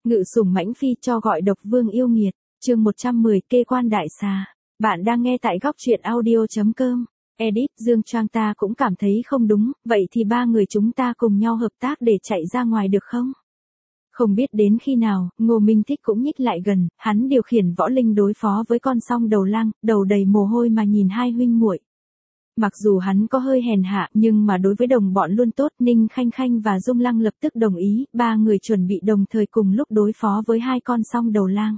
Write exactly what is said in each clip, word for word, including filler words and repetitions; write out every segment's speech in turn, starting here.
Ngự sủng mãnh phi cho gọi độc vương yêu nghiệt, chương một trăm mười kê quan đại xà. Bạn đang nghe tại góc truyện audio.com. Edit Dương Trang ta cũng cảm thấy không đúng, vậy thì ba người chúng ta cùng nhau hợp tác để chạy ra ngoài được không? Không biết đến khi nào, Ngô Minh Thích cũng nhích lại gần, hắn điều khiển võ linh đối phó với con song đầu lang, đầu đầy mồ hôi mà nhìn hai huynh muội. Mặc dù hắn có hơi hèn hạ, nhưng mà đối với đồng bọn luôn tốt, Ninh Khanh Khanh và Dung Lăng lập tức đồng ý, ba người chuẩn bị đồng thời cùng lúc đối phó với hai con song đầu lang.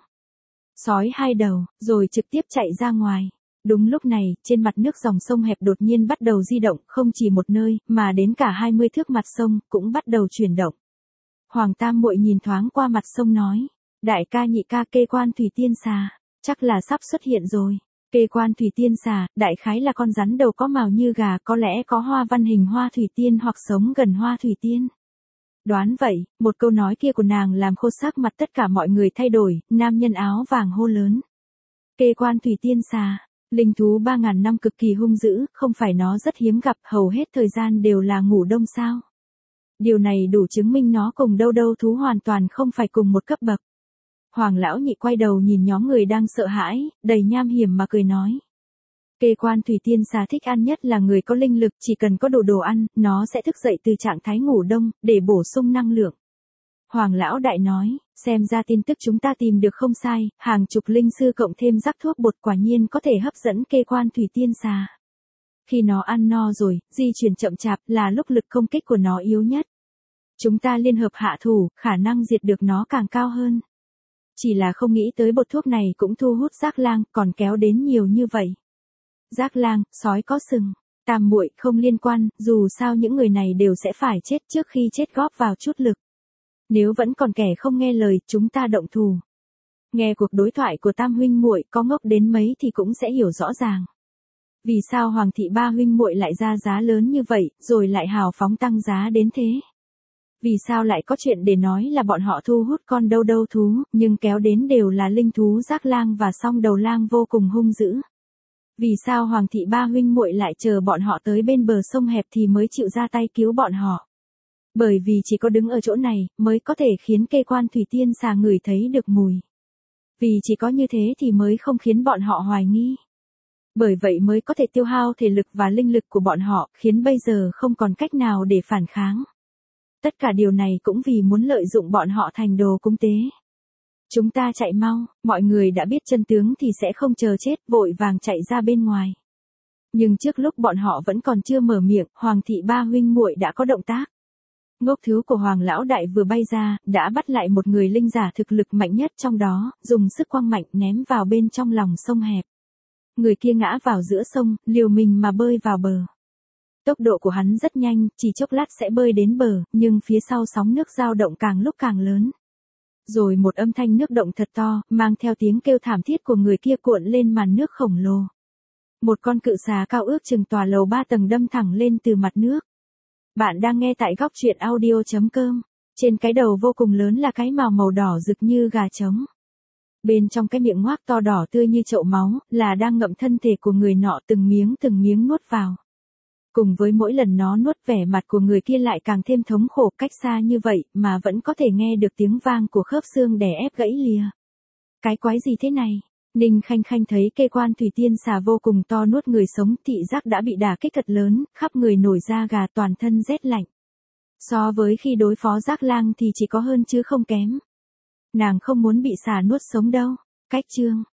Sói hai đầu, rồi trực tiếp chạy ra ngoài. Đúng lúc này, trên mặt nước dòng sông hẹp đột nhiên bắt đầu di động, không chỉ một nơi, mà đến cả hai mươi thước mặt sông, cũng bắt đầu chuyển động. Hoàng Tam Muội nhìn thoáng qua mặt sông nói, đại ca nhị ca kê quan thủy tiên xà, chắc là sắp xuất hiện rồi. Kê quan thủy tiên xà, đại khái là con rắn đầu có màu như gà, có lẽ có hoa văn hình hoa thủy tiên hoặc sống gần hoa thủy tiên. Đoán vậy, một câu nói kia của nàng làm khô sắc mặt tất cả mọi người thay đổi, nam nhân áo vàng hô lớn. Kê quan thủy tiên xà, linh thú ba ngàn năm cực kỳ hung dữ, không phải nó rất hiếm gặp, hầu hết thời gian đều là ngủ đông sao. Điều này đủ chứng minh nó cùng đâu đâu thú hoàn toàn không phải cùng một cấp bậc. Hoàng lão nhị quay đầu nhìn nhóm người đang sợ hãi, đầy nham hiểm mà cười nói. Kê quan thủy tiên xà thích ăn nhất là người có linh lực, chỉ cần có đủ đồ ăn, nó sẽ thức dậy từ trạng thái ngủ đông, để bổ sung năng lượng. Hoàng lão đại nói, xem ra tin tức chúng ta tìm được không sai, hàng chục linh sư cộng thêm rắc thuốc bột quả nhiên có thể hấp dẫn kê quan thủy tiên xà. Khi nó ăn no rồi, di chuyển chậm chạp là lúc lực công kích của nó yếu nhất. Chúng ta liên hợp hạ thủ, khả năng diệt được nó càng cao hơn. Chỉ là không nghĩ tới bột thuốc này cũng thu hút Giác Lang, còn kéo đến nhiều như vậy. Giác Lang, sói có sừng, Tam Muội không liên quan, dù sao những người này đều sẽ phải chết trước khi chết góp vào chút lực. Nếu vẫn còn kẻ không nghe lời, chúng ta động thủ. Nghe cuộc đối thoại của Tam huynh muội, có ngốc đến mấy thì cũng sẽ hiểu rõ ràng. Vì sao Hoàng thị ba huynh muội lại ra giá lớn như vậy, rồi lại hào phóng tăng giá đến thế? Vì sao lại có chuyện để nói là bọn họ thu hút con đâu đâu thú, nhưng kéo đến đều là linh thú Giác Lang và song đầu lang vô cùng hung dữ? Vì sao Hoàng thị ba huynh muội lại chờ bọn họ tới bên bờ sông hẹp thì mới chịu ra tay cứu bọn họ? Bởi vì chỉ có đứng ở chỗ này, mới có thể khiến kê quan thủy tiên xà ngửi thấy được mùi. Vì chỉ có như thế thì mới không khiến bọn họ hoài nghi. Bởi vậy mới có thể tiêu hao thể lực và linh lực của bọn họ, khiến bây giờ không còn cách nào để phản kháng. Tất cả điều này cũng vì muốn lợi dụng bọn họ thành đồ cúng tế. Chúng ta chạy mau, mọi người đã biết chân tướng thì sẽ không chờ chết, vội vàng chạy ra bên ngoài. Nhưng trước lúc bọn họ vẫn còn chưa mở miệng, Hoàng thị ba huynh muội đã có động tác. Ngốc thứ của Hoàng lão đại vừa bay ra, đã bắt lại một người linh giả thực lực mạnh nhất trong đó, dùng sức quăng mạnh ném vào bên trong lòng sông hẹp. Người kia ngã vào giữa sông, liều mình mà bơi vào bờ. Tốc độ của hắn rất nhanh, chỉ chốc lát sẽ bơi đến bờ, nhưng phía sau sóng nước dao động càng lúc càng lớn. Rồi một âm thanh nước động thật to, mang theo tiếng kêu thảm thiết của người kia cuộn lên màn nước khổng lồ. Một con cự xà cao ước chừng tòa lầu ba tầng đâm thẳng lên từ mặt nước. Bạn đang nghe tại góc truyện audio.com. Trên cái đầu vô cùng lớn là cái mào màu đỏ rực như gà trống. Bên trong cái miệng ngoác to đỏ tươi như chậu máu, là đang ngậm thân thể của người nọ từng miếng từng miếng nuốt vào. Cùng với mỗi lần nó nuốt, vẻ mặt của người kia lại càng thêm thống khổ, cách xa như vậy mà vẫn có thể nghe được tiếng vang của khớp xương đè ép gãy lìa. Cái quái gì thế này? Ninh Khanh Khanh thấy kê quan thủy tiên xà vô cùng to nuốt người sống, thị giác đã bị đả kích thật lớn, khắp người nổi da gà, toàn thân rét lạnh. So với khi đối phó Giác Lang thì chỉ có hơn chứ không kém. Nàng không muốn bị xà nuốt sống đâu. Cách chương